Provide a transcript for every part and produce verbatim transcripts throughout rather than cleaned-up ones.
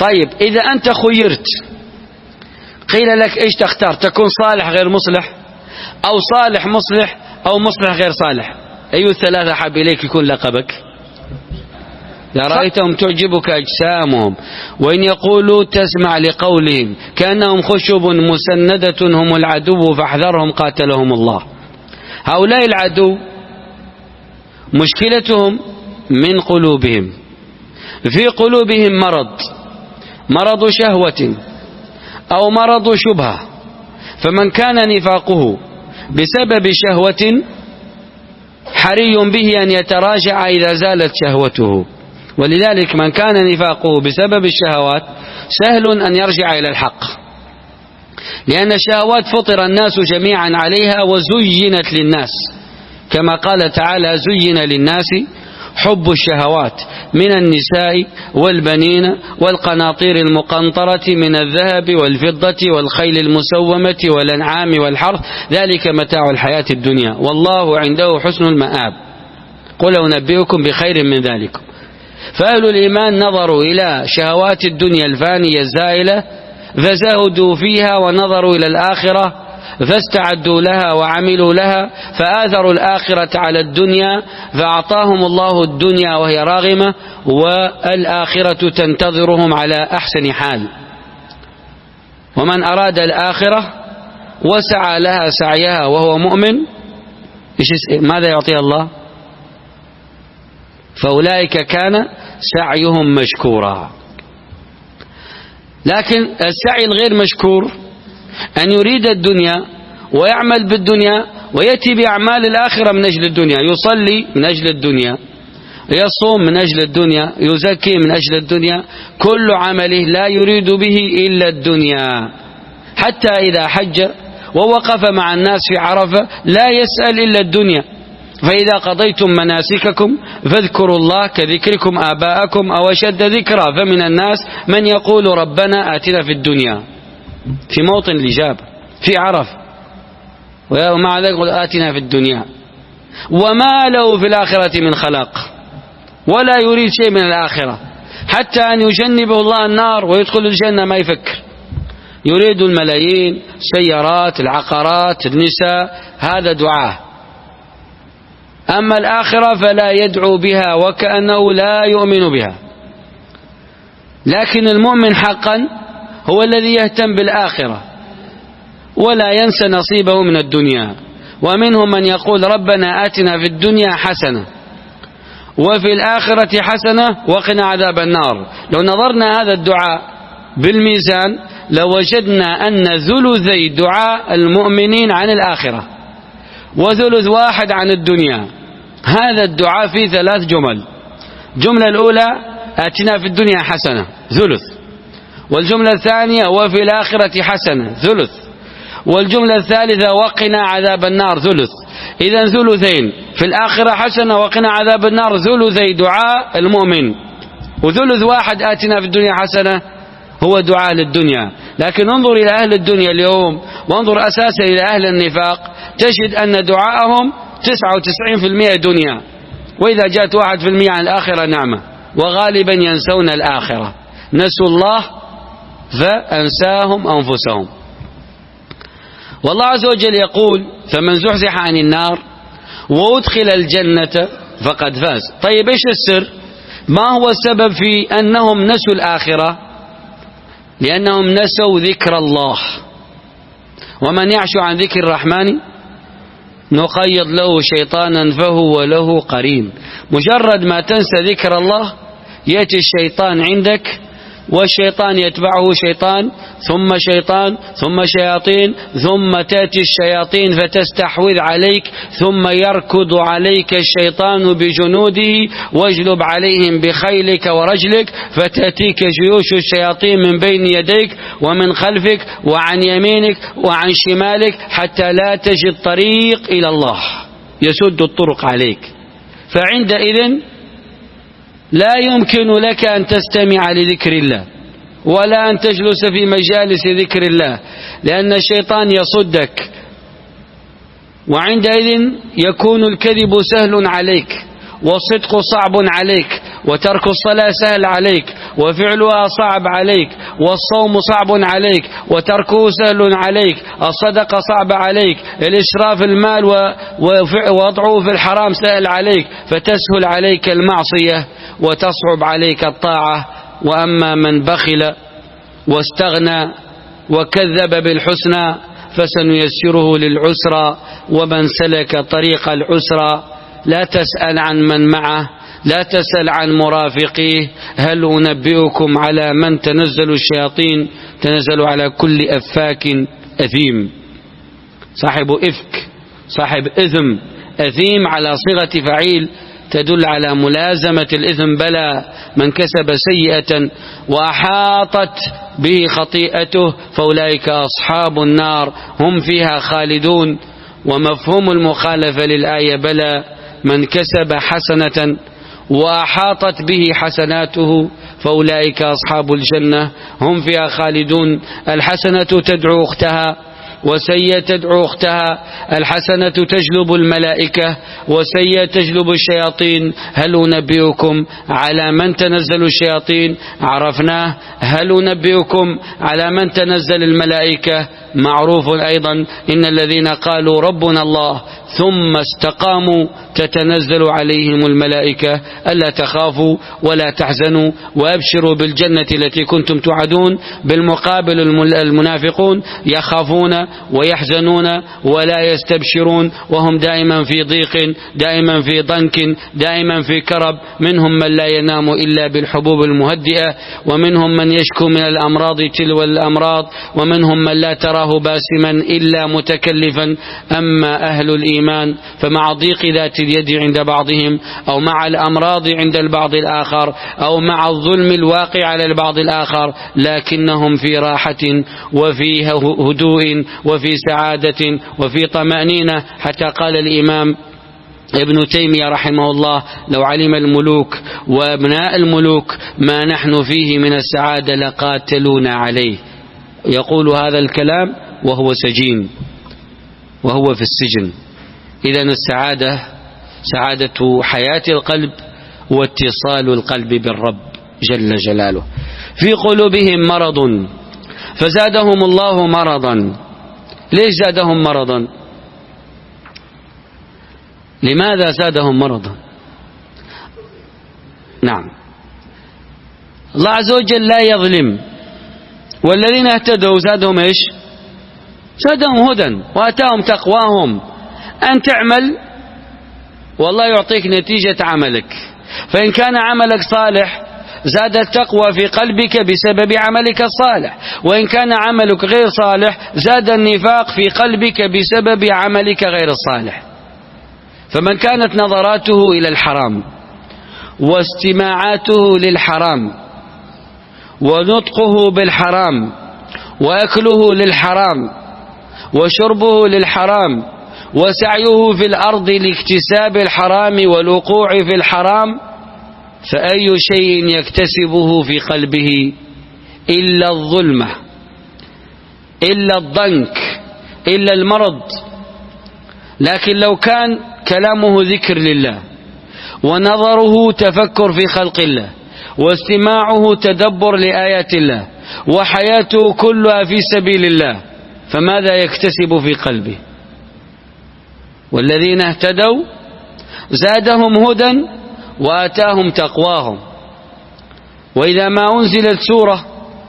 طيب إذا أنت خيرت قيل لك إيش تختار؟ تكون صالح غير مصلح، أو صالح مصلح، أو مصلح غير صالح؟ أي الثلاثة حاب إليك يكون لقبك؟ لرأيتهم تعجبك أجسامهم وإن يقولوا تسمع لقولهم كأنهم خشب مسندة هم العدو فاحذرهم قاتلهم الله. هؤلاء العدو مشكلتهم من قلوبهم، في قلوبهم مرض، مرض شهوة أو مرض شبهة، فمن كان نفاقه بسبب شهوة حري به أن يتراجع إذا زالت شهوته، ولذلك من كان نفاقه بسبب الشهوات سهل أن يرجع إلى الحق، لأن الشهوات فطر الناس جميعا عليها وزينت للناس، كما قال تعالى زين للناس حب الشهوات من النساء والبنين والقناطير المقنطرة من الذهب والفضة والخيل المسومة والأنعام والحرث ذلك متاع الحياة الدنيا والله عنده حسن المآب. قل أنبئكم بخير من ذلك. فأهل الإيمان نظروا إلى شهوات الدنيا الفانية الزائلة فزهدوا فيها، ونظروا إلى الآخرة فاستعدوا لها وعملوا لها، فآثروا الآخرة على الدنيا فأعطاهم الله الدنيا وهي راغمة، والآخرة تنتظرهم على أحسن حال. ومن أراد الآخرة وسعى لها سعيها وهو مؤمن ماذا يعطيها الله؟ فأولئك كان سعيهم مشكورا. لكن السعي الغير مشكور أن يريد الدنيا ويعمل بالدنيا ويأتي بأعمال الآخرة من أجل الدنيا، يصلي من أجل الدنيا، يصوم من أجل الدنيا، يزكي من أجل الدنيا، كل عمله لا يريد به إلا الدنيا. حتى إذا حج ووقف مع الناس في عرفة لا يسأل إلا الدنيا. فإذا قضيتم مناسككم فاذكروا الله كذكركم آباءكم أو أشد ذكرا، فمن الناس من يقول ربنا آتنا في الدنيا في موطن الإجابة في عرفة، ومع ذلك يقول آتنا في الدنيا وما له في الآخرة من خلاق، ولا يريد شيء من الآخرة، حتى أن يجنبه الله النار ويدخل الجنة ما يفكر، يريد الملايين، سيارات، العقارات، النساء، هذا دعاه. أما الآخرة فلا يدعو بها وكأنه لا يؤمن بها. لكن المؤمن حقا هو الذي يهتم بالآخرة ولا ينسى نصيبه من الدنيا. ومنهم من يقول ربنا آتنا في الدنيا حسنة وفي الآخرة حسنة وقنا عذاب النار. لو نظرنا هذا الدعاء بالميزان لوجدنا أن ثلثي دعاء المؤمنين عن الآخرة وثلث واحد عن الدنيا. هذا الدعاء فيه ثلاث جمل. الجملة الأولى آتنا في الدنيا حسنة ثلث، والجملة الثانية وفي الآخرة حسنة ثلث، والجملة الثالثة وقنا عذاب النار ثلث. إذن ثلثين في الآخرة حسنة وقنا عذاب النار ثلثي دعاء المؤمن، وثلث واحد آتنا في الدنيا حسنة هو دعاء للدنيا. لكن انظر إلى أهل الدنيا اليوم وانظر أساسا إلى أهل النفاق تجد أن دعاءهم تسعة وتسعين بالمئة دنيا، وإذا جاءت واحد في المئة عن الآخرة نعمة، وغالبا ينسون الآخرة، نسوا الله فأنساهم أنفسهم. والله عز وجل يقول فمن زحزح عن النار وأدخل الجنة فقد فاز. طيب إيش السر؟ ما هو السبب في أنهم نسوا الآخرة؟ لأنهم نسوا ذكر الله، ومن يعش عن ذكر الرحمن نقيض له شيطانا فهو له قرين. مجرد ما تنسى ذكر الله يأتي الشيطان عندك، والشيطان يتبعه شيطان ثم شيطان ثم شياطين، ثم تأتي الشياطين فتستحوذ عليك، ثم يركض عليك الشيطان بجنوده واجلب عليهم بخيلك ورجلك، فتأتيك جيوش الشياطين من بين يديك ومن خلفك وعن يمينك وعن شمالك حتى لا تجد طريق إلى الله، يسد الطرق عليك. فعندئذ لا يمكن لك أن تستمع لذكر الله ولا أن تجلس في مجالس ذكر الله، لأن الشيطان يصدك، وعندئذ يكون الكذب سهل عليك والصدق صعب عليك وترك الصلاة سهل عليك، وفعلها صعب عليك، والصوم صعب عليك وتركه سهل عليك، الصدقة صعب عليك، الإسراف المال ووضعه في الحرام سهل عليك، فتسهل عليك المعصية وتصعب عليك الطاعة. وأما من بخل واستغنى وكذب بالحسنى فسنيسره للعسرى، ومن سلك طريق العسرى لا تسأل عن من معه، لا تسأل عن مرافقيه. هل أنبئكم على من تنزل الشياطين؟ تنزل على كل أفاك أثيم. صاحب إفك، صاحب إثم، أثيم على صيغة فعيل تدل على ملازمة الإثم. بلى من كسب سيئة وأحاطت به خطيئته فأولئك أصحاب النار هم فيها خالدون. ومفهوم المخالفة للآية بلى من كسب حسنة وأحاطت به حسناته فأولئك أصحاب الجنة هم فيها خالدون. الحسنة تدعو أختها وسيئة تدعو أختها، الحسنة تجلب الملائكة وسيئة تجلب الشياطين. هل أنبئكم على من تنزل الشياطين؟ عرفناه. هل أنبئكم على من تنزل الملائكة؟ معروف أيضا. إن الذين قالوا ربنا الله ثم استقاموا تتنزل عليهم الملائكة ألا تخافوا ولا تحزنوا وأبشروا بالجنة التي كنتم توعدون. بالمقابل المنافقون يخافون ويحزنون ولا يستبشرون، وهم دائما في ضيق، دائما في ضنك، دائما في كرب. منهم من لا ينام إلا بالحبوب المهدئة، ومنهم من يشكو من الأمراض تلو الأمراض، ومنهم من لا تراه باسما إلا متكلفا. أما أهل الإيمان فمع ضيق ذات اليد عند بعضهم، أو مع الأمراض عند البعض الآخر، أو مع الظلم الواقع على البعض الآخر، لكنهم في راحة وفي هدوء وفي سعادة وفي طمأنينة. حتى قال الإمام ابن تيمية رحمه الله: لو علم الملوك وابناء الملوك ما نحن فيه من السعادة لقاتلونا عليه. يقول هذا الكلام وهو سجين، وهو في السجن. إذن السعادة سعادة حياة القلب واتصال القلب بالرب جل جلاله. في قلوبهم مرض فزادهم الله مرضا. ليش زادهم مرضا؟ لماذا زادهم مرضا؟ نعم، الله عز وجل لا يظلم. والذين اهتدوا زادهم ايش؟ زادهم هدى واتاهم تقواهم. أن تعمل والله يعطيك نتيجة عملك، فإن كان عملك صالح زاد التقوى في قلبك بسبب عملك الصالح، وإن كان عملك غير صالح زاد النفاق في قلبك بسبب عملك غير الصالح. فمن كانت نظراته إلى الحرام واستماعاته للحرام ونطقه بالحرام وأكله للحرام وشربه للحرام وسعيه في الأرض لاكتساب الحرام والوقوع في الحرام، فأي شيء يكتسبه في قلبه إلا الظلمة، إلا الضنك، إلا المرض. لكن لو كان كلامه ذكر لله، ونظره تفكر في خلق الله، واستماعه تدبر لآيات الله، وحياته كلها في سبيل الله، فماذا يكتسب في قلبه؟ والذين اهتدوا زادهم هدى وآتاهم تقواهم. وإذا ما أنزلت سورة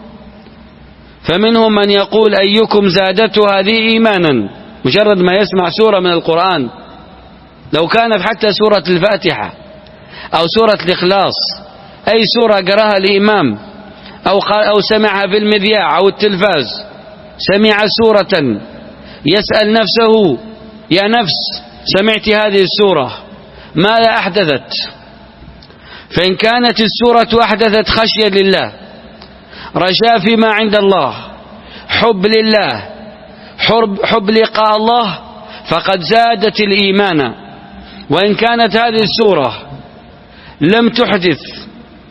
فمنهم من يقول أيكم زادته هذه إيمانا، مجرد ما يسمع سورة من القرآن، لو كانت حتى سورة الفاتحة أو سورة الإخلاص، أي سورة قراها الإمام أو, أو سمعها في المذياع أو التلفاز، سمع سورة يسأل نفسه: يا نفس سمعت هذه السورة ماذا أحدثت؟ فإن كانت السورة أحدثت خشية لله، رجاء فيما عند الله، حب لله، حب, حب لقاء الله، فقد زادت الإيمان. وإن كانت هذه السورة لم تحدث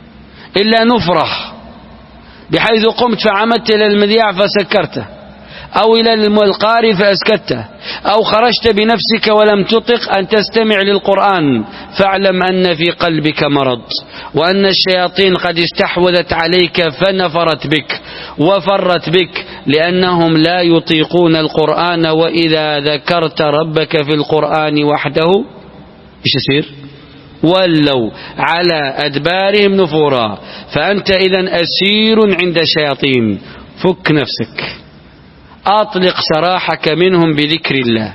إلا نفرة، بحيث قمت فعمدت إلى المذياع فسكرته، أو إلى القارئ فأسكته، أو خرجت بنفسك ولم تطق أن تستمع للقرآن، فاعلم أن في قلبك مرض، وأن الشياطين قد استحوذت عليك فنفرت بك وفرت بك، لأنهم لا يطيقون القرآن، وإذا ذكرت ربك في القرآن وحده إيش يصير؟ ولوا على أدبارهم نفورا. فأنت إذن أسير عند الشياطين، فك نفسك، أطلق سراحك منهم بذكر الله.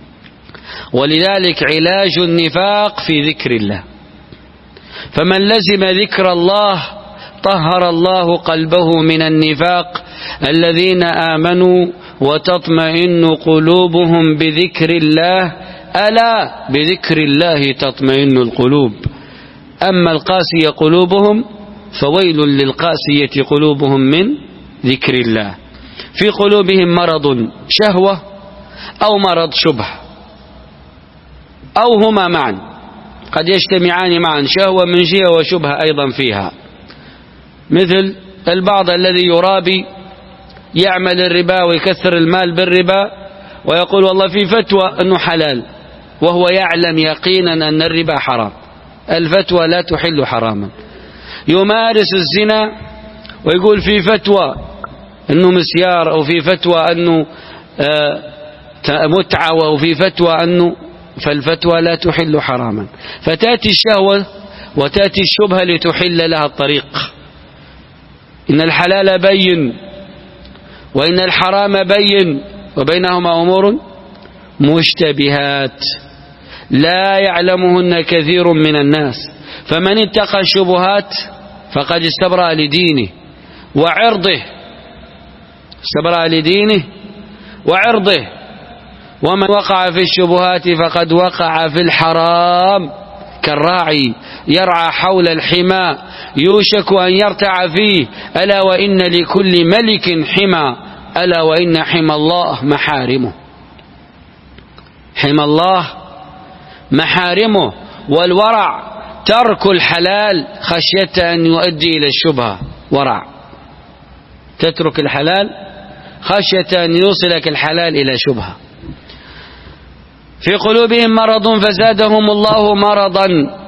ولذلك علاج النفاق في ذكر الله، فمن لزم ذكر الله طهر الله قلبه من النفاق. الذين آمنوا وتطمئن قلوبهم بذكر الله، ألا بذكر الله تطمئن القلوب. أما القاسية قلوبهم فويل للقاسية قلوبهم من ذكر الله. في قلوبهم مرض شهوة أو مرض شبه، أو هما معا، قد يجتمعان معا، شهوة من جهة وشبهة أيضا فيها. مثل البعض الذي يرابي يعمل الربا ويكثر المال بالربا ويقول والله في فتوى أنه حلال، وهو يعلم يقينا أن الربا حرام، الفتوى لا تحل حراما. يمارس الزنا ويقول في فتوى أنه مسيار، أو في فتوى أنه متعة، أو في فتوى أنه، فالفتوى لا تحل حراما. فتأتي الشهوة وتأتي الشبهة لتحل لها الطريق. إن الحلال بين وإن الحرام بين، وبينهما أمور مشتبهات لا يعلمهن كثير من الناس. فمن اتقى الشبهات فقد استبرأ لدينه وعرضه، استبرأ لدينه وعرضه. ومن وقع في الشبهات فقد وقع في الحرام، كالراعي يرعى حول الحمى يوشك أن يرتع فيه، ألا وإن لكل ملك حمى، ألا وإن حمى الله محارمه. حمى الله محارمه. والورع ترك الحلال خشية أن يؤدي إلى الشبهة، ورع تترك الحلال خشية أن يوصلك الحلال إلى شبهة. في قلوبهم مرض فزادهم الله مرضا.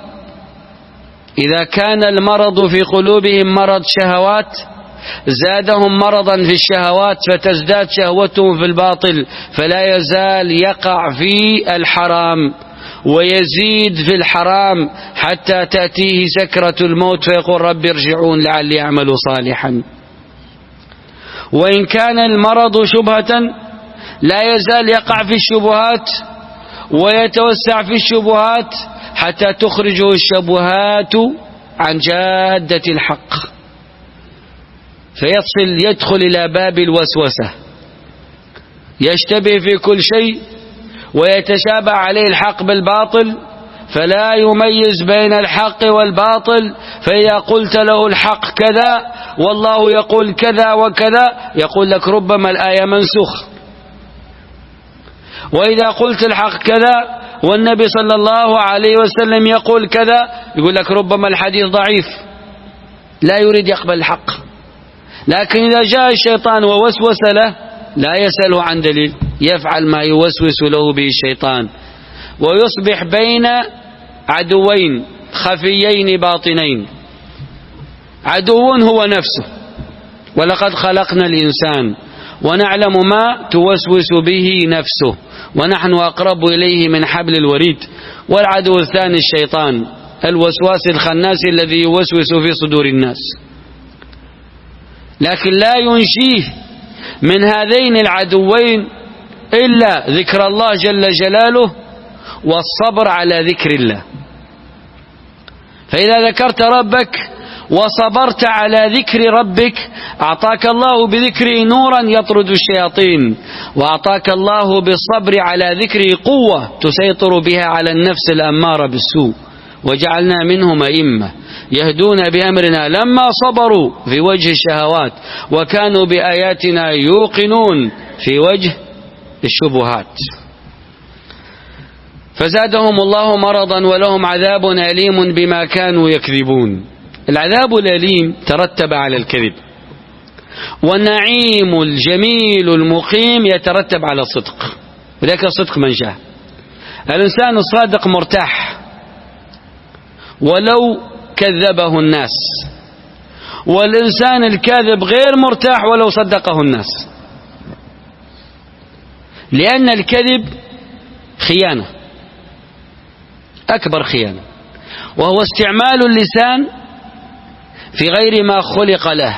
إذا كان المرض في قلوبهم مرض شهوات زادهم مرضا في الشهوات، فتزداد شهوتهم في الباطل، فلا يزال يقع في الحرام ويزيد في الحرام حتى تأتيه سكرة الموت فيقول رب ارجعون لعلي أعمل صالحا. وإن كان المرض شبهة لا يزال يقع في الشبهات ويتوسع في الشبهات حتى تخرجه الشبهات عن جادة الحق، فيصل يدخل إلى باب الوسوسة، يشتبه في كل شيء ويتشابه عليه الحق بالباطل، فلا يميز بين الحق والباطل. فإذا قلت له الحق كذا والله يقول كذا وكذا، يقول لك ربما الآية منسوخ. وإذا قلت الحق كذا والنبي صلى الله عليه وسلم يقول كذا، يقول لك ربما الحديث ضعيف، لا يريد يقبل الحق. لكن إذا جاء الشيطان ووسوس له لا يسأله عن دليل، يفعل ما يوسوس له به الشيطان، ويصبح بين عدوين خفيين باطنين. عدو هو نفسه، ولقد خلقنا الإنسان ونعلم ما توسوس به نفسه ونحن أقرب إليه من حبل الوريد. والعدو الثاني الشيطان الوسواس الخناس الذي يوسوس في صدور الناس. لكن لا ينشيه من هذين العدوين إلا ذكر الله جل جلاله والصبر على ذكر الله. فإذا ذكرت ربك وصبرت على ذكر ربك أعطاك الله بذكره نورا يطرد الشياطين، وأعطاك الله بالصبر على ذكره قوة تسيطر بها على النفس الأمارة بالسوء. وجعلنا منهم أئمة يهدون بأمرنا لما صبروا في وجه الشهوات وكانوا بآياتنا يوقنون في وجه الشبهات. فزادهم الله مرضا ولهم عذاب أليم بما كانوا يكذبون. العذاب الأليم ترتب على الكذب، والنعيم الجميل المقيم يترتب على الصدق، ولذلك الصدق منجاه. الإنسان الصادق مرتاح ولو كذبه الناس، والإنسان الكاذب غير مرتاح ولو صدقه الناس، لأن الكذب خيانة، أكبر خيانة، وهو استعمال اللسان في غير ما خلق له.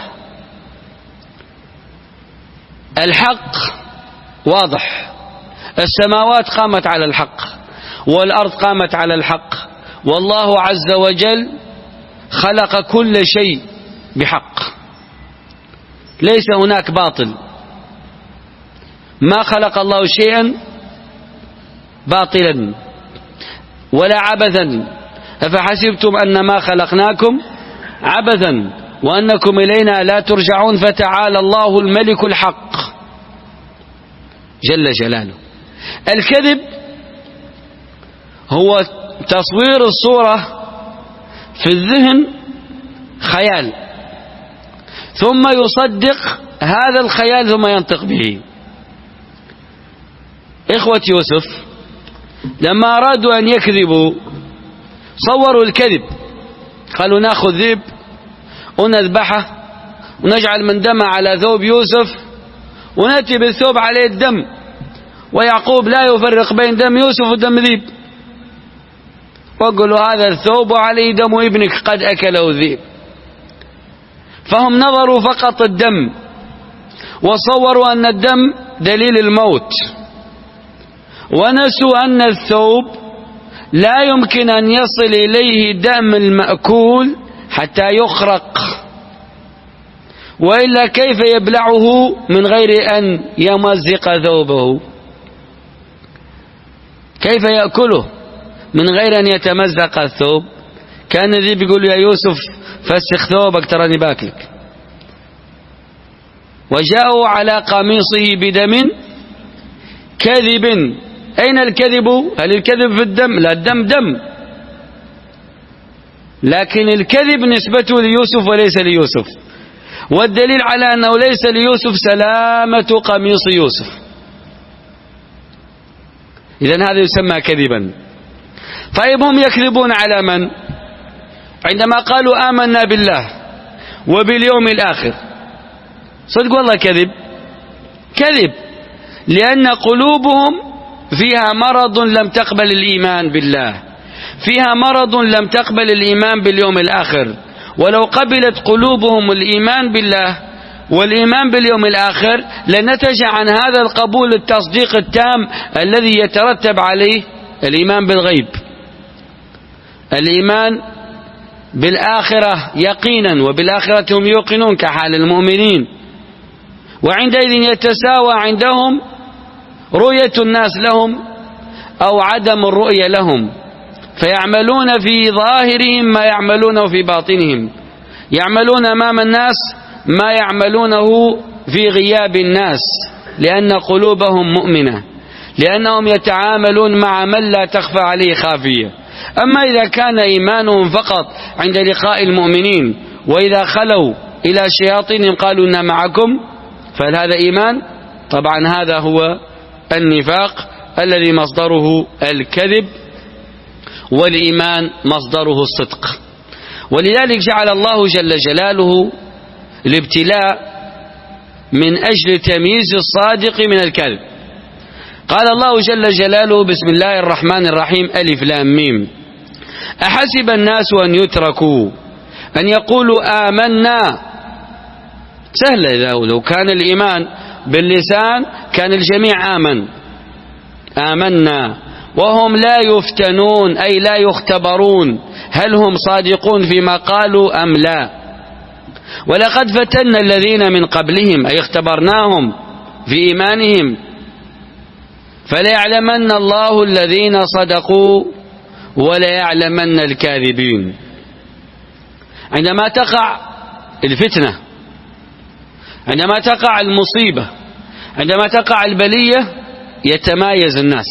الحق واضح، السماوات قامت على الحق والأرض قامت على الحق، والله عز وجل خلق كل شيء بحق، ليس هناك باطل، ما خلق الله شيئا باطلا ولا عبثا، أفحسبتم أنما خلقناكم عبثا وأنكم إلينا لا ترجعون، فتعالى الله الملك الحق جل جلاله. الكذب هو تصوير الصورة في الذهن خيال، ثم يصدق هذا الخيال ثم ينطق به. إخوة يوسف لما أرادوا أن يكذبوا صوروا الكذب، قالوا نأخذ ذئب ونذبحه ونجعل من دم على ثوب يوسف ونأتي بالثوب عليه الدم، ويعقوب لا يفرق بين دم يوسف ودم ذئب، وقالوا هذا الثوب وعليه دم ابنك قد أكله الذئب. فهم نظروا فقط الدم وصوروا أن الدم دليل الموت، ونسوا أن الثوب لا يمكن أن يصل إليه دم المأكول حتى يخرق، وإلا كيف يبلعه من غير أن يمزق ثوبه؟ كيف يأكله من غير أن يتمزق الثوب؟ كان ذي بيقول يا يوسف فسخ ثوبك تراني باكلك. وجاءوا على قميصه بدم كذب. أين الكذب؟ هل الكذب في الدم؟ لا، الدم دم، لكن الكذب نسبته ليوسف وليس ليوسف، والدليل على أنه ليس ليوسف سلامة قميص يوسف. إذن هذا يسمى كذبا. طيب هم يكذبون على من؟ عندما قالوا آمنا بالله وباليوم الآخر، صدق والله كذب كذب، لأن قلوبهم فيها مرض لم تقبل الإيمان بالله، فيها مرض لم تقبل الإيمان باليوم الآخر. ولو قبلت قلوبهم الإيمان بالله والإيمان باليوم الآخر لنتج عن هذا القبول التصديق التام الذي يترتب عليه الإيمان بالغيب، الإيمان بالآخرة يقينا، وبالآخرة هم يوقنون كحال المؤمنين. وعندئذ يتساوى عندهم رؤية الناس لهم أو عدم الرؤية لهم، فيعملون في ظاهرهم ما يعملونه في باطنهم، يعملون أمام الناس ما يعملونه في غياب الناس، لأن قلوبهم مؤمنة، لأنهم يتعاملون مع من لا تخفى عليه خافية. أما إذا كان إيمانهم فقط عند لقاء المؤمنين، وإذا خلوا إلى شياطينهم قالوا إنا معكم، فهل هذا إيمان؟ طبعا هذا هو النفاق الذي مصدره الكذب، والإيمان مصدره الصدق. ولذلك جعل الله جل جلاله الابتلاء من أجل تمييز الصادق من الكذب. قال الله جل جلاله بسم الله الرحمن الرحيم ألف لام ميم أحسب الناس أن يتركوا أن يقولوا آمنا. سهل، إذا لو كان الإيمان باللسان كان الجميع آمن آمنا، وهم لا يفتنون أي لا يختبرون هل هم صادقون فيما قالوا أم لا. ولقد فتنا الذين من قبلهم أي اختبرناهم في إيمانهم فليعلمن الله الذين صدقوا وليعلمن الكاذبين. عندما تقع الفتنة، عندما تقع المصيبة، عندما تقع البلية يتمايز الناس.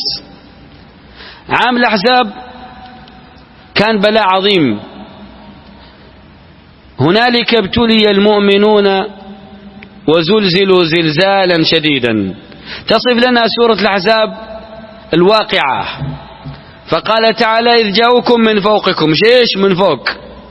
عام الأحزاب كان بلاء عظيم، هنالك ابتلي المؤمنون وزلزلوا زلزالا شديدا. تصف لنا سورة الأحزاب الواقعة، فقال تعالى إذ جاءوكم من فوقكم، ايش من فوق؟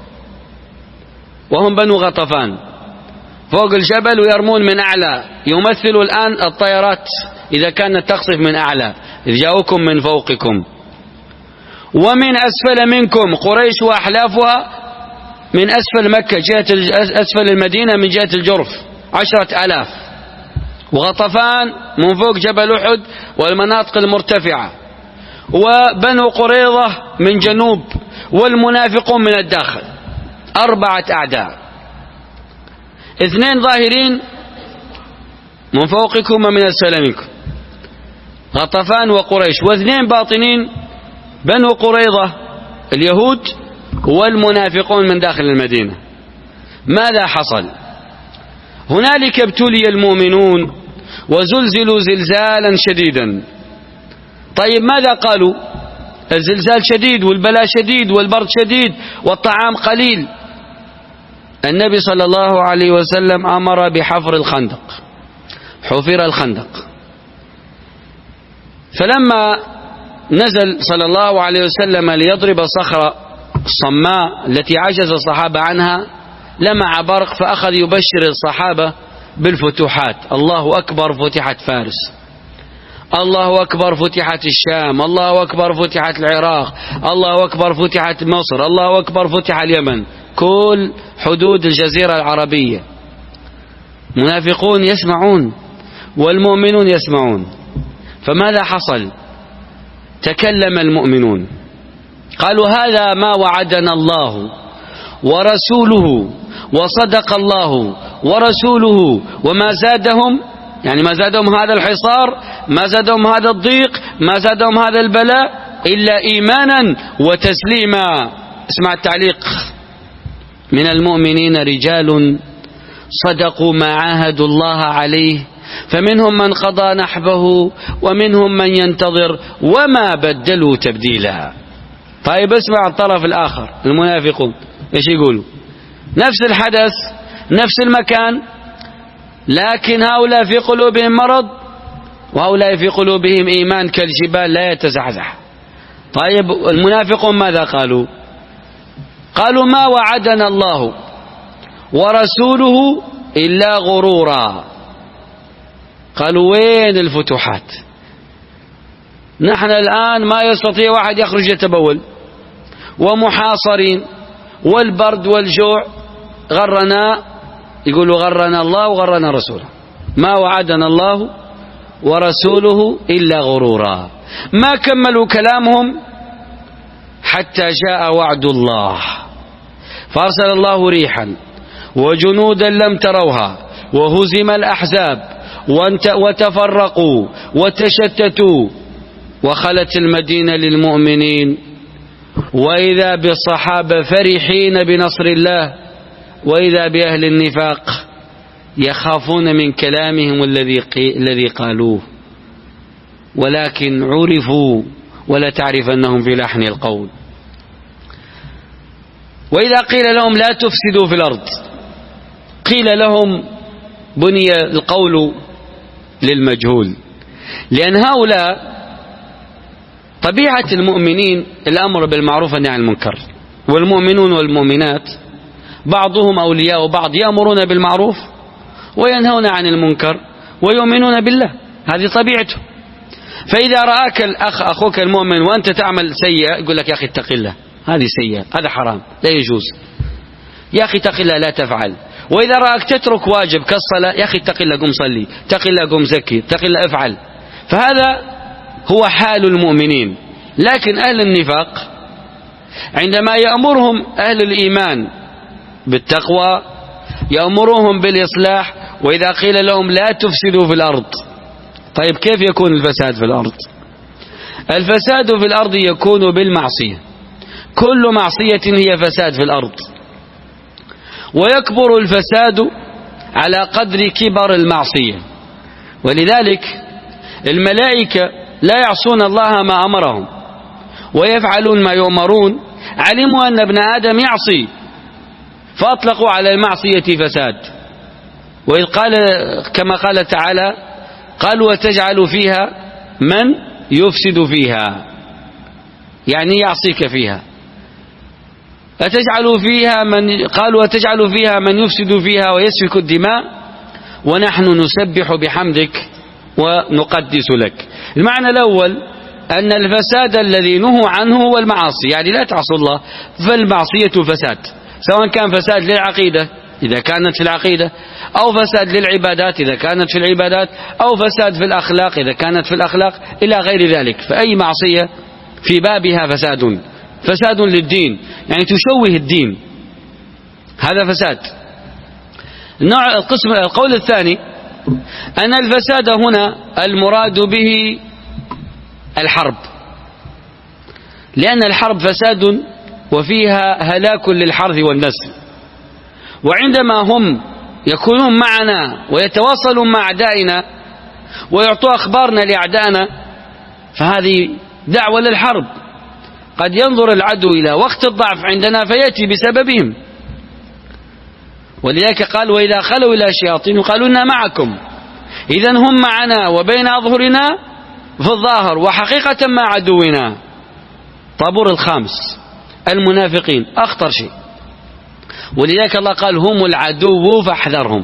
وهم بنو غطفان، فوق الجبل ويرمون من أعلى، يمثلوا الآن الطيارات إذا كانت تقصف من أعلى. إذ جاءوكم من فوقكم ومن أسفل منكم، قريش وأحلافها من أسفل مكة جهة أسفل المدينة من جهة الجرف عشرة آلاف، وغطفان من فوق جبل أحد والمناطق المرتفعة، وبنو قريظة من جنوب، والمنافقون من الداخل. أربعة أعداء، اثنين ظاهرين من فوقكم ومن أسفل منكم غطفان وقريش، واثنين باطنين بنو قريظة اليهود والمنافقون من داخل المدينة. ماذا حصل؟ هنالك ابتلي المؤمنون وزلزلوا زلزالا شديدا. طيب ماذا قالوا؟ الزلزال شديد والبلاء شديد والبرد شديد والطعام قليل. النبي صلى الله عليه وسلم أمر بحفر الخندق، حفر الخندق. فلما نزل صلى الله عليه وسلم ليضرب الصخرة الصماء التي عجز الصحابة عنها، لمع برق فأخذ يبشر الصحابة بالفتوحات. الله أكبر فتحت فارس، الله أكبر فتحت الشام، الله أكبر فتحت العراق، الله أكبر فتحت مصر، الله أكبر فتح اليمن، كل حدود الجزيرة العربية. منافقون يسمعون والمؤمنون يسمعون. فماذا حصل؟ تكلم المؤمنون قالوا هذا ما وعدنا الله ورسوله وصدق الله ورسوله، وما زادهم، يعني ما زادهم هذا الحصار، ما زادهم هذا الضيق، ما زادهم هذا البلاء إلا إيمانا وتسليما. اسمع التعليق: من المؤمنين رجال صدقوا ما عاهدوا الله عليه فمنهم من قضى نحبه ومنهم من ينتظر وما بدلوا تبديلا. طيب اسمع الطرف الآخر، المنافقون ايش يقولوا؟ نفس الحدث نفس المكان، لكن هؤلاء في قلوبهم مرض وهؤلاء في قلوبهم إيمان كالجبال لا يتزحزح. طيب المنافقون ماذا قالوا؟ قالوا ما وعدنا الله ورسوله إلا غرورا. قالوا وين الفتوحات؟ نحن الآن ما يستطيع واحد يخرج يتبول، ومحاصرين، والبرد والجوع غرنا، يقولوا غرنا الله وغرنا رسوله. ما وعدنا الله ورسوله إلا غرورا. ما كملوا كلامهم حتى جاء وعد الله فأرسل الله ريحا وجنودا لم تروها وهزم الأحزاب وتفرقوا وتشتتوا وخلت المدينة للمؤمنين، وإذا بالصحابة فرحين بنصر الله، وإذا بأهل النفاق يخافون من كلامهم الذي الذي قالوه، ولكن عرفوا ولا تعرف أنهم في لحن القول. وإذا قيل لهم لا تفسدوا في الأرض قيل لهم بني القول للمجهول، لأن هؤلاء طبيعة المؤمنين الأمر بالمعروف والنهي عن المنكر، والمؤمنون والمؤمنات بعضهم أولياء بعض، يأمرون بالمعروف وينهون عن المنكر ويؤمنون بالله، هذه طبيعته. فإذا رآك الأخ أخوك المؤمن وأنت تعمل سيئة يقول لك يا أخي اتق الله، هذه سيئة، هذا حرام لا يجوز، يا أخي اتق الله لا تفعل. وإذا رأك تترك واجب كالصلاة يا أخي اتق الله قم صلي، اتق الله قم زكي، اتق الله افعل. فهذا هو حال المؤمنين. لكن أهل النفاق عندما يأمرهم أهل الإيمان بالتقوى يأمرهم بالإصلاح، وإذا قيل لهم لا تفسدوا في الأرض. طيب كيف يكون الفساد في الأرض؟ الفساد في الأرض يكون بالمعصية، كل معصية هي فساد في الأرض، ويكبر الفساد على قدر كبر المعصية. ولذلك الملائكة لا يعصون الله ما أمرهم ويفعلون ما يؤمرون، علموا أن ابن آدم يعصي فأطلقوا على المعصية فساد. وإذ قال كما قال تعالى قالوا وتجعل فيها من يفسد فيها، يعني يعصيك فيها. أتجعل فيها من قالوا وتجعل فيها من يفسد فيها ويسفك الدماء ونحن نسبح بحمدك ونقدس لك. المعنى الأول أن الفساد الذي نهوا عنه هو المعاصي، يعني لا تعصوا الله، فالمعصية فساد، سواء كان فساد للعقيدة إذا كانت في العقيدة، أو فساد للعبادات إذا كانت في العبادات، أو فساد في الأخلاق إذا كانت في الأخلاق، إلى غير ذلك. فأي معصية في بابها فساد، فساد للدين، يعني تشوه الدين، هذا فساد. النوع القسم القول الثاني أن الفساد هنا المراد به الحرب، لأن الحرب فساد وفيها هلاك للحرث والنسل، وعندما هم يكونون معنا ويتواصلون مع أعدائنا ويعطوا أخبارنا لأعدائنا فهذه دعوة للحرب. قد ينظر العدو إلى وقت الضعف عندنا فيأتي بسببهم، ولذلك قال وإذا خلوا إلى شياطين قالوا إنا معكم، إذن هم معنا وبين أظهرنا في الظاهر وحقيقة مع عدونا. طابور الخامس المنافقين أخطر شيء، ولذلك الله قال هم العدو فاحذرهم.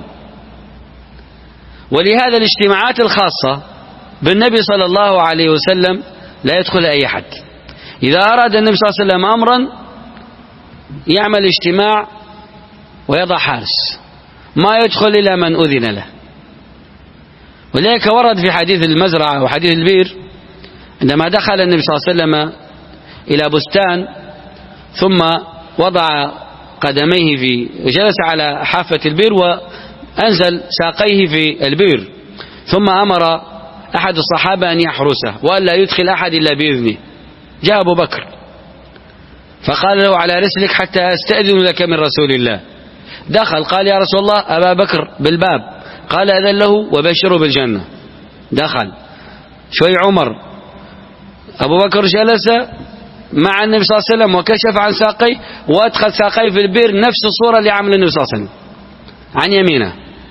ولهذا الاجتماعات الخاصة بالنبي صلى الله عليه وسلم لا يدخل أي أحد. إذا أراد النبي صلى الله عليه وسلم أمرا يعمل اجتماع ويضع حارس، ما يدخل إلا من أذن له. ولذلك ورد في حديث المزرعة وحديث البير عندما دخل النبي صلى الله عليه وسلم إلى بستان ثم وضع قدميه في جلس على حافة البير وأنزل ساقيه في البير، ثم أمر أحد الصحابة أن يحرسه وأن لا يدخل أحد إلا بإذنه. جاء أبو بكر فقال له على رسلك حتى أستأذن لك من رسول الله. دخل قال يا رسول الله أبا بكر بالباب، قال أذن له وبشره بالجنة. دخل شوي عمر، أبو بكر جلس مع النبي صلى الله عليه وسلم وكشف عن ساقيه وأدخل ساقيه في البير نفس الصورة اللي عمل النبي صلى الله عليه وسلم عن يمينه،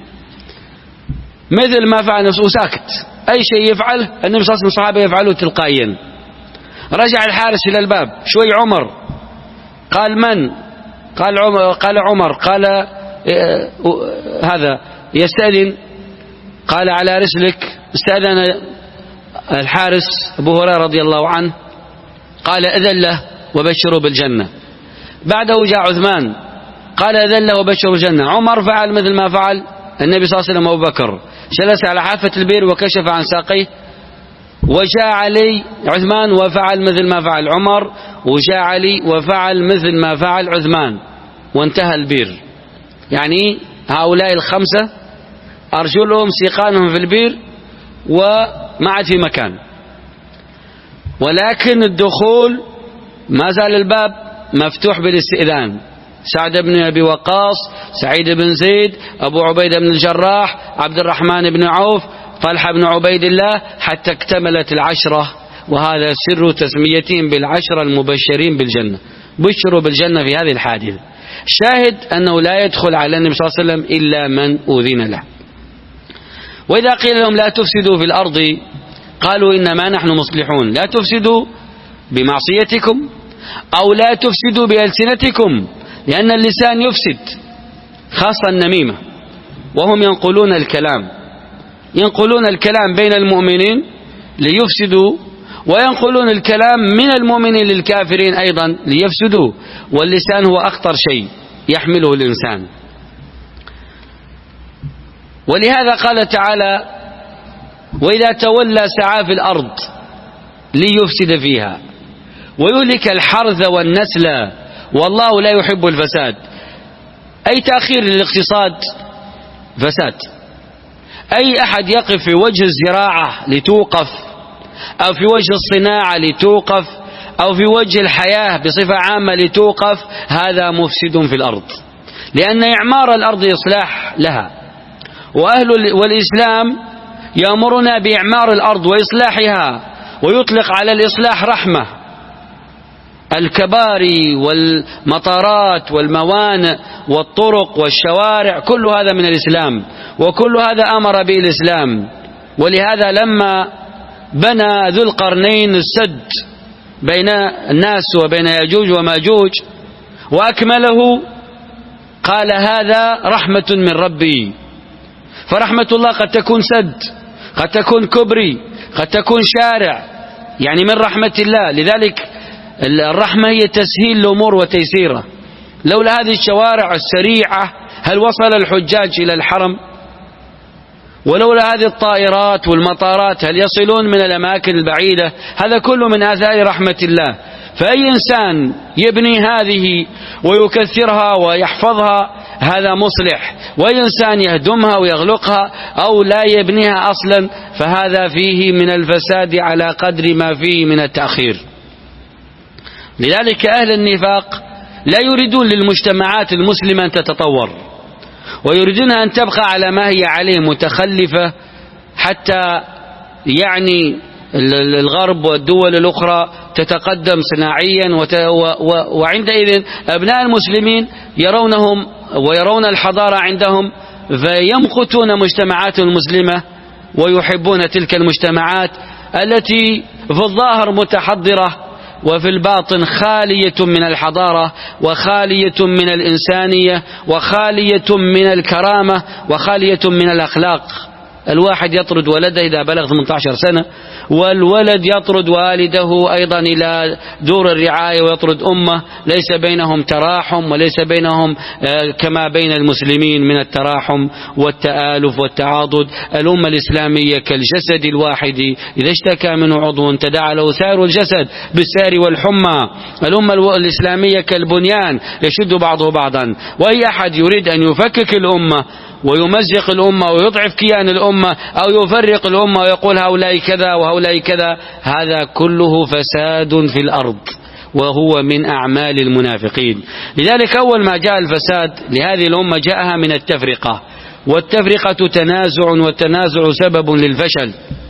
مثل ما فعل نفسه ساكت. أي شيء يفعل النبي صلى الله عليه وسلم الصحابة يفعله تلقائيا. رجع الحارس إلى الباب، شوي عمر قال من؟ قال عمر قال, عمر قال إيه هذا يستأذن، قال على رسلك. استأذن الحارس أبو هريرة رضي الله عنه قال أذن له وبشره بالجنة. بعده جاء عثمان قال أذن له وبشره بالجنة. عمر فعل مثل ما فعل النبي صلى الله عليه وسلم أبو بكر، جلس على حافة البير وكشف عن ساقيه. وجاء علي عثمان وفعل مثل ما فعل عمر، وجاء علي وفعل مثل ما فعل عثمان، وانتهى البير. يعني هؤلاء الخمسة أرجلهم سيقانهم في البير وما عاد في مكان، ولكن الدخول ما زال الباب مفتوح بالاستئذان. سعد بن أبي وقاص، سعيد بن زيد، أبو عبيدة بن الجراح، عبد الرحمن بن عوف، طلحة بن عبيد الله، حتى اكتملت العشرة. وهذا سر تسميتهم بالعشرة المبشرين بالجنة، بشروا بالجنة في هذه الحادثة. شاهد أنه لا يدخل على النبي صلى الله عليه وسلم إلا من أذن له. وإذا قيل لهم لا تفسدوا في الأرض قالوا إنما نحن مصلحون. لا تفسدوا بمعصيتكم أو لا تفسدوا بألسنتكم، لأن اللسان يفسد، خاصة النميمة، وهم ينقلون الكلام ينقلون الكلام بين المؤمنين ليفسدوا، وينقلون الكلام من المؤمنين للكافرين أيضا ليفسدوا. واللسان هو أخطر شيء يحمله الإنسان. ولهذا قال تعالى وإذا تولى سعى في الأرض ليفسد فيها ويهلك الحرث والنسل والله لا يحب الفساد. أي تأخير للاقتصاد فساد. أي أحد يقف في وجه الزراعة لتوقف، أو في وجه الصناعة لتوقف، أو في وجه الحياة بصفة عامة لتوقف، هذا مفسد في الأرض، لأن إعمار الأرض إصلاح لها، وأهل والإسلام يأمرنا بإعمار الأرض وإصلاحها، ويطلق على الإصلاح رحمة. الكباري والمطارات والموانئ والطرق والشوارع، كل هذا من الإسلام، وكل هذا أمر به الإسلام. ولهذا لما بنى ذو القرنين السد بين الناس وبين يأجوج وماجوج وأكمله قال هذا رحمة من ربي. فرحمة الله قد تكون سد، قد تكون كبري، قد تكون شارع، يعني من رحمة الله. لذلك الرحمة هي تسهيل الأمور وتيسيرها. لولا هذه الشوارع السريعة هل وصل الحجاج إلى الحرم؟ ولولا هذه الطائرات والمطارات هل يصلون من الأماكن البعيدة؟ هذا كله من آثار رحمة الله. فأي إنسان يبني هذه ويكثرها ويحفظها هذا مصلح، وأي إنسان يهدمها ويغلقها أو لا يبنيها أصلا فهذا فيه من الفساد على قدر ما فيه من التأخير. لذلك أهل النفاق لا يريدون للمجتمعات المسلمة أن تتطور، ويريدونها أن تبقى على ما هي عليه متخلفة، حتى يعني الغرب والدول الأخرى تتقدم صناعيا، وعندئذ أبناء المسلمين يرونهم ويرون الحضارة عندهم فيمقتون مجتمعات المسلمة ويحبون تلك المجتمعات التي في الظاهر متحضرة وفي الباطن خالية من الحضارة وخالية من الإنسانية وخالية من الكرامة وخالية من الأخلاق. الواحد يطرد ولده إذا بلغ ثمانية عشر سنة، والولد يطرد والده أيضا إلى دور الرعاية ويطرد أمه، ليس بينهم تراحم وليس بينهم كما بين المسلمين من التراحم والتآلف والتعاضد. الأمة الإسلامية كالجسد الواحد إذا اشتكى منه عضو تداعى له سائر الجسد بالسهر والحمى. الأمة الإسلامية كالبنيان يشد بعضه بعضا، وأي أحد يريد أن يفكك الأمة ويمزق الأمة ويضعف كيان الأمة أو يفرق الأمة ويقول هؤلاء كذا وهؤلاء كذا، هذا كله فساد في الأرض وهو من أعمال المنافقين. لذلك أول ما جاء الفساد لهذه الأمة جاءها من التفرقة، والتفرقة تنازع، والتنازع سبب للفشل.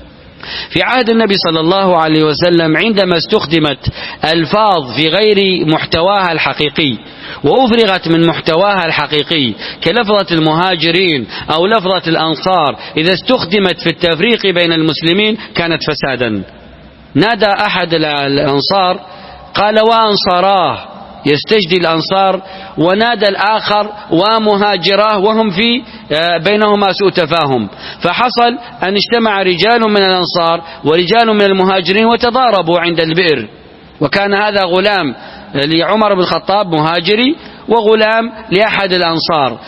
في عهد النبي صلى الله عليه وسلم عندما استخدمت ألفاظ في غير محتواها الحقيقي وأفرغت من محتواها الحقيقي كلفظة المهاجرين أو لفظة الأنصار، إذا استخدمت في التفريق بين المسلمين كانت فسادا. نادى أحد الأنصار قال وأنصاراه، يستجدي الأنصار، ونادى الآخر ومهاجراه، وهم في بينهما سوء تفاهم. فحصل أن اجتمع رجال من الأنصار ورجال من المهاجرين وتضاربوا عند البئر، وكان هذا غلام لعمر بن الخطاب مهاجري وغلام لأحد الأنصار.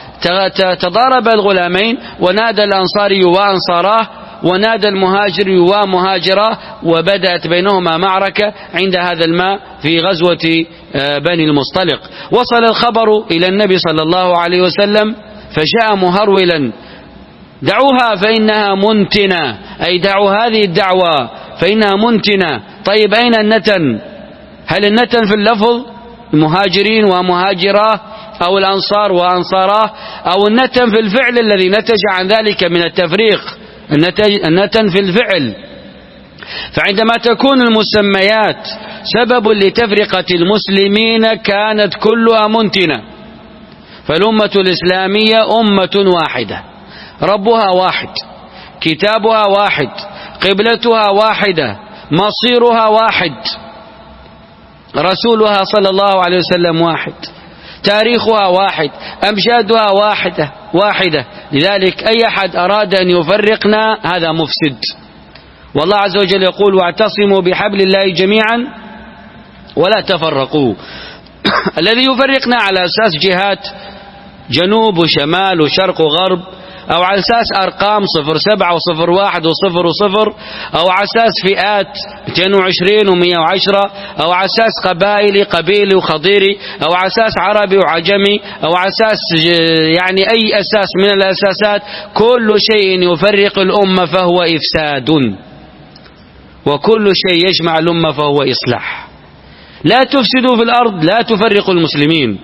تضارب الغلامين ونادى الأنصاري وأنصاراه ونادى المهاجري ومهاجراه، وبدأت بينهما معركة عند هذا الماء في غزوة بني المصطلق. وصل الخبر إلى النبي صلى الله عليه وسلم فجاء مهرولا دعوها فإنها منتنة، أي دعوا هذه الدعوة فإنها منتنة. طيب أين النتن؟ هل النتن في اللفظ المهاجرين ومهاجراه أو الأنصار وأنصاراه، أو النتن في الفعل الذي نتج عن ذلك من التفريق؟ النتن في الفعل. فعندما تكون المسميات سبب لتفرقة المسلمين كانت كلها منتنة. فالأمة الإسلامية أمة واحدة، ربها واحد، كتابها واحد، قبلتها واحدة، مصيرها واحد، رسولها صلى الله عليه وسلم واحد، تاريخها واحد، أمجادها واحدة واحدة. لذلك أي أحد أراد أن يفرقنا هذا مفسد. والله عز وجل يقول واعتصموا بحبل الله جميعا ولا تفرقوا. الذي يفرقنا على أساس جهات جنوب وشمال وشرق وغرب، أو على أساس أرقام صفر سبعة وصفر واحد وصفر وصفر، أو على أساس فئات مئتين وعشرين ومئة وعشرة، أو على أساس قبائلي قبيلي وخضيري، أو على أساس عربي وعجمي، أو على أساس يعني أي أساس من الأساسات، كل شيء يفرق الأمة فهو إفساد، وكل شيء يجمع الأمة فهو إصلاح. لا تفسدوا في الأرض، لا تفرقوا المسلمين.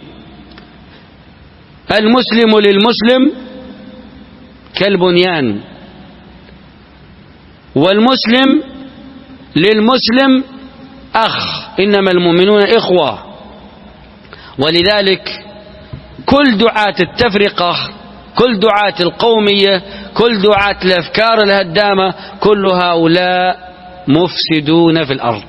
المسلم للمسلم كالبنيان، والمسلم للمسلم أخ إنما المؤمنون إخوة. ولذلك كل دعاة التفرقة، كل دعاة القومية، كل دعاة الأفكار الهدامة، كل هؤلاء مفسدون في الأرض.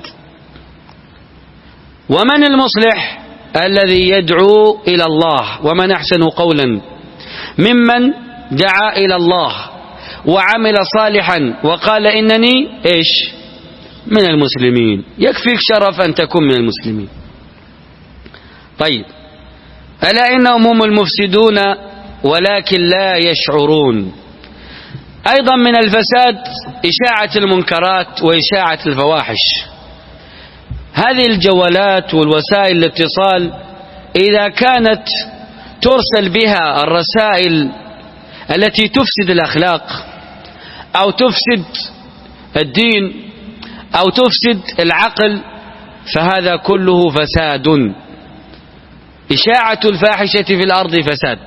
ومن المصلح؟ الذي يدعو إلى الله. ومن أحسن قولا ممن دعا إلى الله وعمل صالحا وقال إنني إيش من المسلمين. يكفيك شرف أن تكون من المسلمين. طيب، ألا إنهم هم المفسدون ولكن لا يشعرون. أيضا من الفساد إشاعة المنكرات وإشاعة الفواحش. هذه الجوالات والوسائل الاتصال إذا كانت ترسل بها الرسائل التي تفسد الأخلاق أو تفسد الدين أو تفسد العقل فهذا كله فساد. إشاعة الفاحشة في الأرض فساد،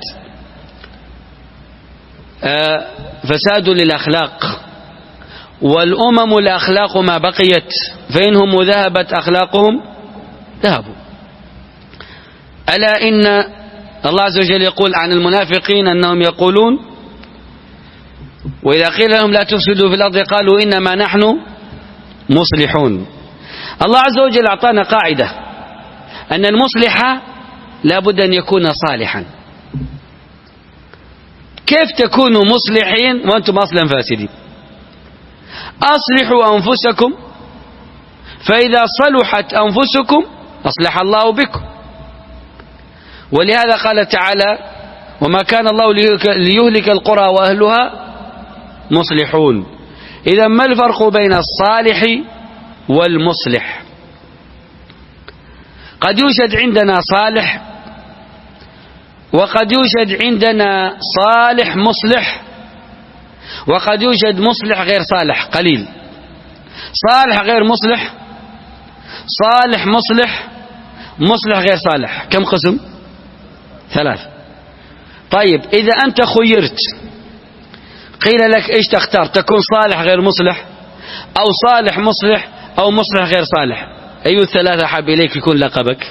آه فساد للأخلاق. والأمم الأخلاق ما بقيت، فإنهم ذهبت أخلاقهم ذهبوا. ألا إن الله عز وجل يقول عن المنافقين أنهم يقولون وإذا قيل لهم لا تفسدوا في الأرض قالوا إنما نحن مصلحون. الله عز وجل أعطانا قاعدة أن المصلح لا بد أن يكون صالحا. كيف تكونوا مصلحين وأنتم أصلا فاسدين؟ أصلحوا أنفسكم فإذا صلحت أنفسكم أصلح الله بكم. ولهذا قال تعالى وما كان الله ليهلك القرى وأهلها مصلحون. إذا ما الفرق بين الصالح والمصلح؟ قد يوجد عندنا صالح وقد يوجد عندنا صالح مصلح وقد يوجد مصلح غير صالح قليل. صالح غير مصلح، صالح مصلح، مصلح غير صالح. كم قسم؟ ثلاث. طيب، إذا أنت خيرت قيل لك إيش تختار؟ تكون صالح غير مصلح أو صالح مصلح أو مصلح غير صالح، أي الثلاثة حاب إليك يكون لقبك؟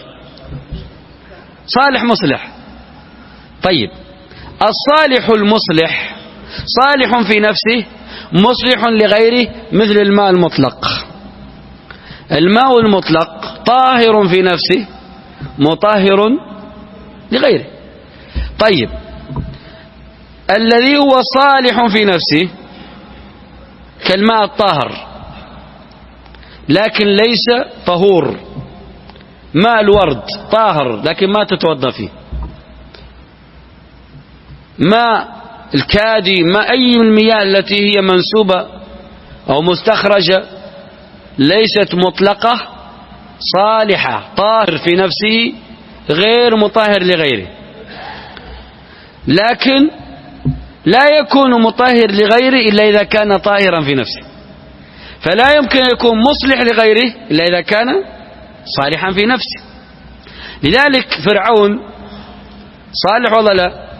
صالح مصلح. طيب، الصالح المصلح صالح في نفسه مصلح لغيره، مثل الماء المطلق. الماء المطلق طاهر في نفسه مطهر لغيره. طيب، الذي هو صالح في نفسه كالماء الطاهر لكن ليس طهور. ماء الورد طاهر لكن ما تتوضا فيه. ماء الكادي، ما أي المياه التي هي منسوبة أو مستخرجة ليست مطلقة صالحة، طاهر في نفسه غير مطهر لغيره. لكن لا يكون مطهر لغيره إلا إذا كان طاهرا في نفسه، فلا يمكن أن يكون مصلح لغيره إلا إذا كان صالحا في نفسه. لذلك فرعون صالح ولا لا؟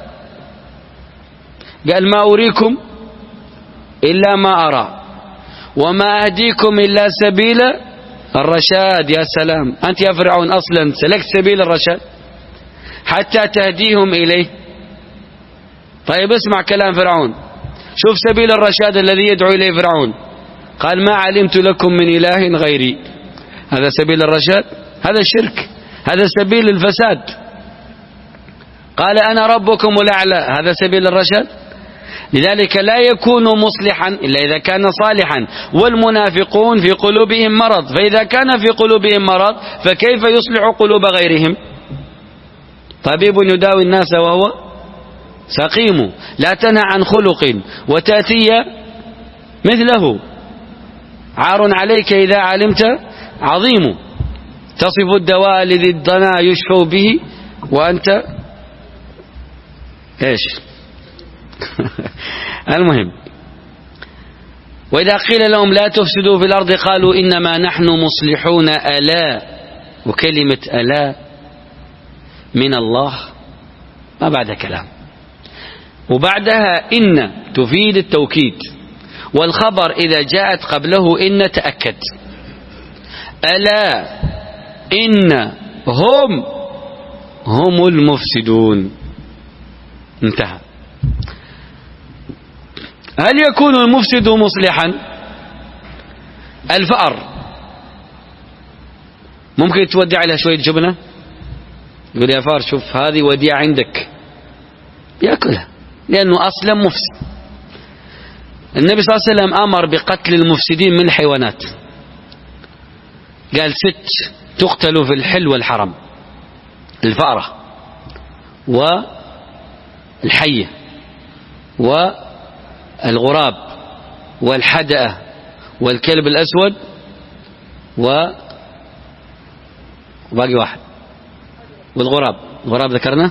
قال ما أريكم إلا ما أرى وما أهديكم إلا سبيل الرشاد. يا سلام، أنت يا فرعون أصلا سلكت سبيل الرشاد حتى تهديهم إليه. طيب اسمع كلام فرعون، شوف سبيل الرشاد الذي يدعو إليه فرعون. قال ما علمت لكم من إله غيري. هذا سبيل الرشاد؟ هذا الشرك، هذا سبيل الفساد. قال أنا ربكم الأعلى، هذا سبيل الرشاد. لذلك لا يكون مصلحا إلا إذا كان صالحا. والمنافقون في قلوبهم مرض، فإذا كان في قلوبهم مرض فكيف يصلح قلوب غيرهم؟ طبيب يداوي الناس وهو سقيم، لا تنهى عن خلق وتأتي مثله. عار عليك إذا علمت عظيم، تصف الدواء الذي الضنا يشفو به وأنت إيش؟ المهم، وإذا قيل لهم لا تفسدوا في الأرض قالوا إنما نحن مصلحون. ألا، وكلمة ألا من الله ما بعد كلام، وبعدها إن تفيد التوكيد، والخبر إذا جاءت قبله إن تأكد. ألا إن هم هم المفسدون. انتهى. هل يكون المفسد مصلحا؟ الفأر ممكن تودع عليها شوية جبنة، يقول يا فار شوف هذه وديعة عندك، يأكلها لأنه أصلا مفسد. النبي صلى الله عليه وسلم أمر بقتل المفسدين من الحيوانات، قال ست تقتل في الحل والحرم: الفأرة والحية والغراب والحدأة والكلب الأسود وباقي واحد والغراب. الغراب ذكرنا.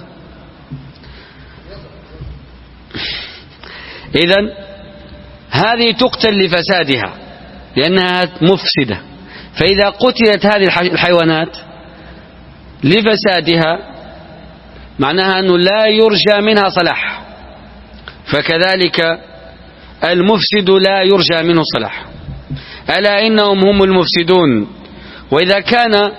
إذن هذه تقتل لفسادها لأنها مفسدة، فإذا قتلت هذه الحيوانات لفسادها معناها أنه لا يرجى منها صلاح، فكذلك المفسد لا يرجى منه صلاح. ألا إنهم هم المفسدون. وإذا كان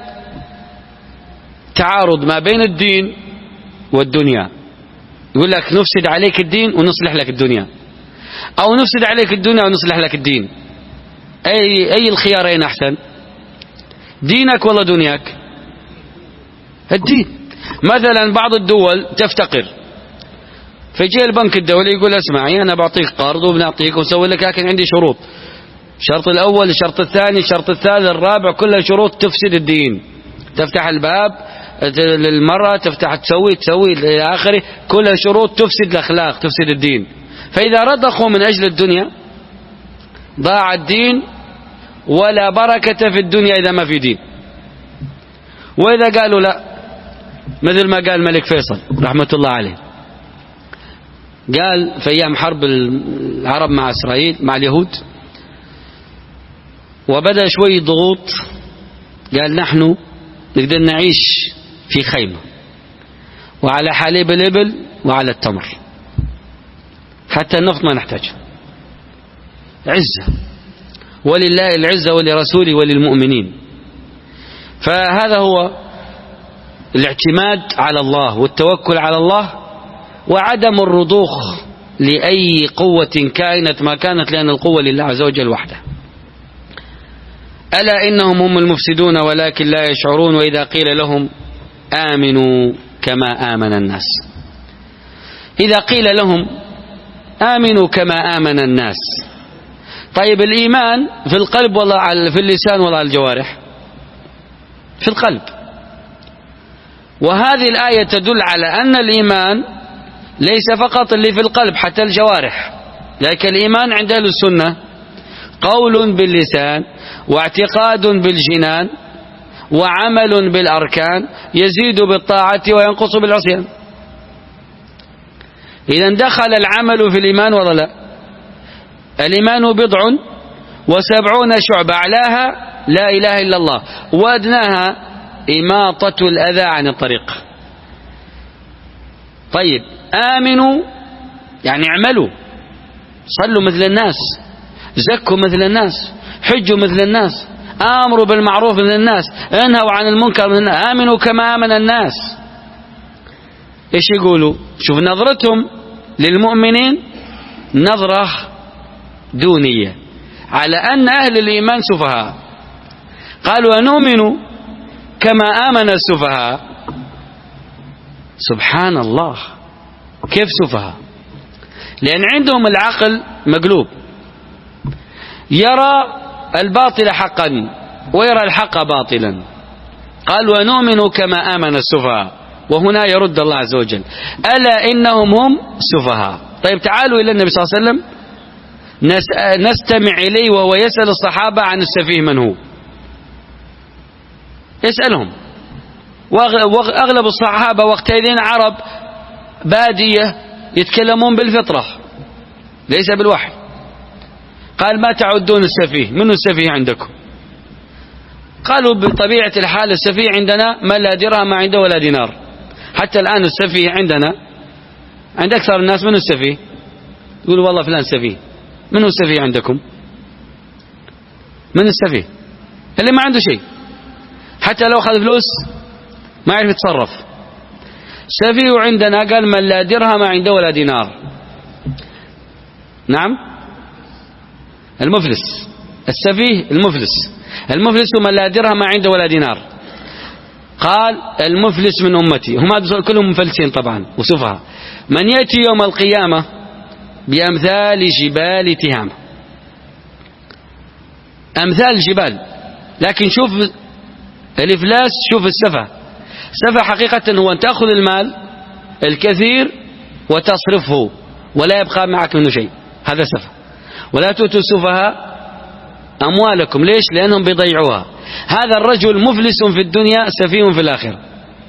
تعارض ما بين الدين والدنيا، يقول لك نفسد عليك الدين ونصلح لك الدنيا، أو نفسد عليك الدنيا ونصلح لك الدين، أي أي الخيارين أحسن؟ دينك ولا دنياك؟ الدين. مثلا بعض الدول تفتقر، فيجي البنك الدولي يقول اسمعي أنا بعطيك قرض وبنعطيك ونسوي لك، لكن عندي شروط. الشرط الأول، الشرط الثاني، الشرط الثالث، الرابع، كلها شروط تفسد الدين. تفتح الباب للمرأة، تفتح تسوي تسوي إلى آخره، كلها شروط تفسد الأخلاق، تفسد الدين. فإذا رضخوا من أجل الدنيا ضاع الدين، ولا بركة في الدنيا إذا ما في دين. وإذا قالوا لا، مثل ما قال الملك فيصل رحمة الله عليه، قال في أيام حرب العرب مع إسرائيل مع اليهود، وبدأ شوي ضغوط، قال نحن نقدر نعيش في خيمة وعلى حليب الإبل وعلى التمر، حتى النفط ما نحتاج. عزة، ولله العزة ولرسوله وللمؤمنين. فهذا هو الاعتماد على الله والتوكل على الله، وعدم الرضوخ لأي قوة كائنت ما كانت، لأن القوة لله عز وجل وحده. ألا إنهم هم المفسدون ولكن لا يشعرون. وإذا قيل لهم آمنوا كما آمن الناس، إذا قيل لهم آمنوا كما آمن الناس، طيب الإيمان في القلب ولا في اللسان ولا الجوارح؟ في القلب. وهذه الآية تدل على أن الإيمان ليس فقط اللي في القلب، حتى الجوارح. لكن الإيمان عند أهل السنة قول باللسان واعتقاد بالجنان وعمل بالأركان، يزيد بالطاعة وينقص بالعصيان. إذن دخل العمل في الإيمان ولا لا؟ الإيمان بضع وسبعون شعبة، أعلاها لا إله إلا الله، وأدناها إماطة الأذى عن الطريق. طيب آمنوا يعني اعملوا، صلوا مثل الناس، زكوا مثل الناس، حجوا مثل الناس، آمروا بالمعروف مثل الناس، انهوا عن المنكر مثل الناس، آمنوا كما آمن الناس. إيش يقولوا؟ شوف نظرتهم للمؤمنين نظرة دونية، على أن أهل الإيمان سفهاء. قالوا أنؤمن كما آمن السفهاء. سبحان الله، كيف سفهاء؟ لأن عندهم العقل مقلوب، يرى الباطل حقا ويرى الحق باطلا. قالوا ونؤمن كما آمن السفهاء، وهنا يرد الله عز وجل ألا إنهم هم سفهاء. طيب تعالوا إلى النبي صلى الله عليه وسلم نستمع إليه وهو يسأل الصحابة عن السفيه من هو. يسألهم، وأغلب الصحابة وقتئذ عرب بادية يتكلمون بالفطرة ليس بالوحي. قال ما تعدون السفيه؟ من السفيه عندكم؟ قالوا بطبيعة الحال السفيه عندنا من لا درهم ما عنده ولا دينار. حتى الآن السفيه عندنا عند أكثر الناس من السفيه؟ يقولوا والله فلان سفيه. من هو السفيه عندكم؟ من السفيه؟ اللي ما عنده شيء. حتى لو أخذ فلوس ما يعرف يتصرف. سفيه عندنا قال من لا درهم عنده ولا دينار. نعم، المفلس. السفيه المفلس. المفلس من لا درهم عنده ولا دينار. قال المفلس من أمتي، هم كلهم مفلسين طبعا وسفهاء، من يأتي يوم القيامة بأمثال جبال تهامة، أمثال الجبال. لكن شوف الإفلاس، شوف السفه. السفه حقيقة هو أن تأخذ المال الكثير وتصرفه ولا يبقى معك منه شيء، هذا سفه. ولا تؤتوا السفهاء أموالكم، ليش؟ لأنهم بيضيعوها. هذا الرجل مفلس في الدنيا سفيه في الآخرة.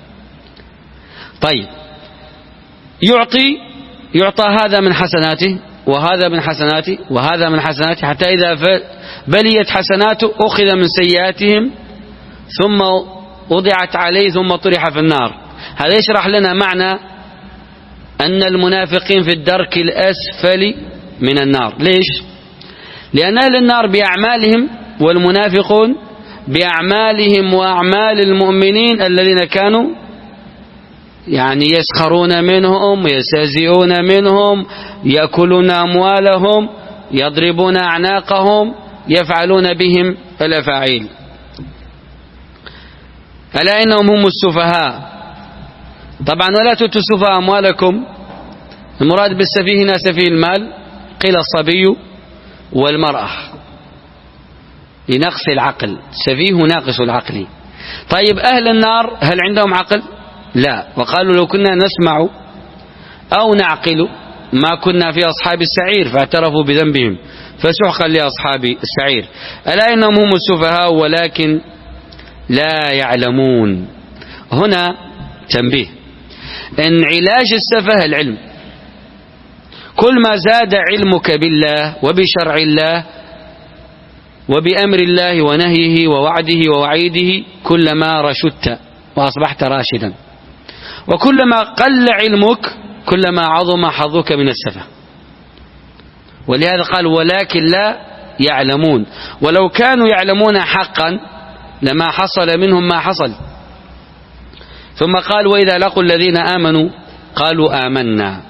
طيب، يعطي يعطى هذا من حسناته وهذا من حسناته وهذا من حسناته، حتى إذا بليت حسناته أخذ من سيئاتهم ثم وضعت عليه ثم طرح في النار. هذا يشرح لنا معنى أن المنافقين في الدرك الأسفل من النار. ليش؟ لأن أهل النار بأعمالهم والمنافقون بأعمالهم وأعمال المؤمنين الذين كانوا يعني يسخرون منهم، يستهزئون منهم، يأكلون أموالهم، يضربون أعناقهم، يفعلون بهم الأفاعيل. ألا إنهم هم السفهاء. طبعا ولا تؤتوا السفهاء أموالكم، المراد بالسفيه هنا سفيه المال، قيل الصبي والمرأة لنقص العقل، سفيه ناقص العقل. طيب أهل النار هل عندهم عقل؟ لا، وقالوا لو كنا نسمع أو نعقل ما كنا في أصحاب السعير، فاعترفوا بذنبهم فسحقا لأصحاب السعير. ألا إنهم هم السفهاء ولكن لا يعلمون. هنا تنبيه إن علاج السفه العلم. كل ما زاد علمك بالله وبشرع الله وبأمر الله ونهيه ووعده ووعيده كلما رشدت وأصبحت راشدا، وكلما قل علمك كلما عظم حظك من السفه. ولهذا قال ولكن لا يعلمون. ولو كانوا يعلمون حقا لما حصل منهم ما حصل. ثم قال وإذا لقوا الذين آمنوا قالوا آمنا،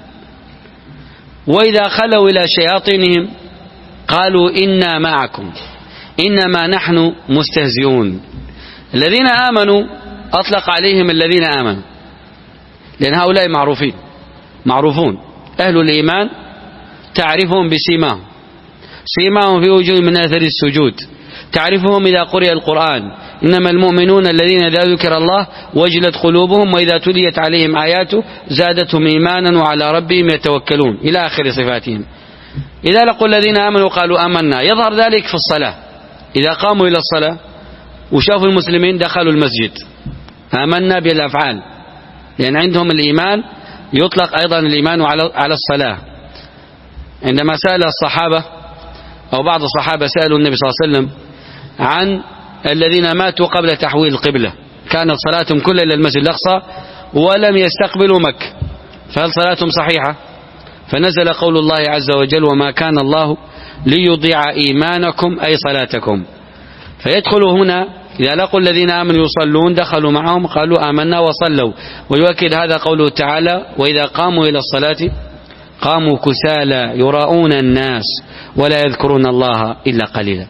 وإذا خلوا إلى شياطينهم قالوا إنا معكم إنما نحن مستهزئون. الذين آمنوا أطلق عليهم الذين آمنوا، لأن هؤلاء معروفين معروفون. أهل الإيمان تعرفهم بسيماهم، سيماهم في وجوه من أثر السجود، تعرفهم إذا قرئ القرآن، إنما المؤمنون الذين إذا ذكر الله وجلت قلوبهم وإذا تليت عليهم آياته زادتهم إيمانا وعلى ربهم يتوكلون، إلى آخر صفاتهم. إذا لقوا الذين آمنوا قالوا آمنا. يظهر ذلك في الصلاة، إذا قاموا إلى الصلاة وشافوا المسلمين دخلوا المسجد آمنا بالأفعال، لأن عندهم الإيمان يطلق أيضا الإيمان على الصلاة. عندما سأل الصحابة أو بعض الصحابة سألوا النبي صلى الله عليه وسلم عن الذين ماتوا قبل تحويل القبلة، كانت صلاتهم كلها إلى المسجد الأقصى ولم يستقبلوا مكة، فهل صلاتهم صحيحة؟ فنزل قول الله عز وجل وما كان الله ليضيع إيمانكم أي صلاتكم. فيدخلوا هنا إذا لقوا الذين آمنوا يصلون دخلوا معهم قالوا آمنا وصلوا. ويؤكد هذا قوله تعالى وإذا قاموا إلى الصلاة قاموا كسالى يراؤون الناس ولا يذكرون الله إلا قليلا.